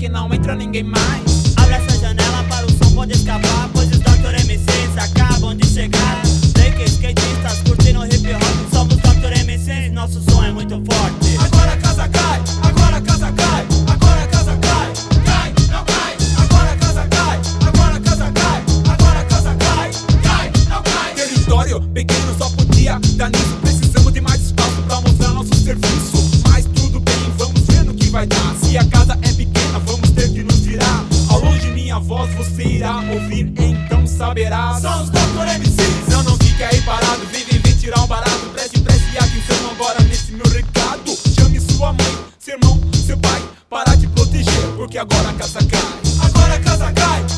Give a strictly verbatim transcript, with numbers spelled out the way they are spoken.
que não entra ninguém mais. Abre essa janela para o som poder escapar, pois os doutor M Cs acabam de chegar. Break, skatistas curtindo hip hop, somos doutor M Cs, nosso som é muito forte. Agora a casa cai, agora a casa cai, agora a casa cai, cai, não cai. Agora a casa cai, agora a casa cai, agora a casa cai, cai, não cai. Território pequeno só podia dar nisso, precisamos de mais espaço pra mostrar nosso serviço. Mas tudo bem, vamos ver no que vai dar. Se a casa é pequena, vamos ter que nos virar. Ao longe minha voz você irá ouvir, então saberá. São os doutor M Cs. Não, não fique aí parado, vem, vem, vem tirar um barato. Preste, preste atenção agora nesse meu recado. Chame sua mãe, seu irmão, seu pai, para te proteger, porque agora a casa cai. Agora a casa cai,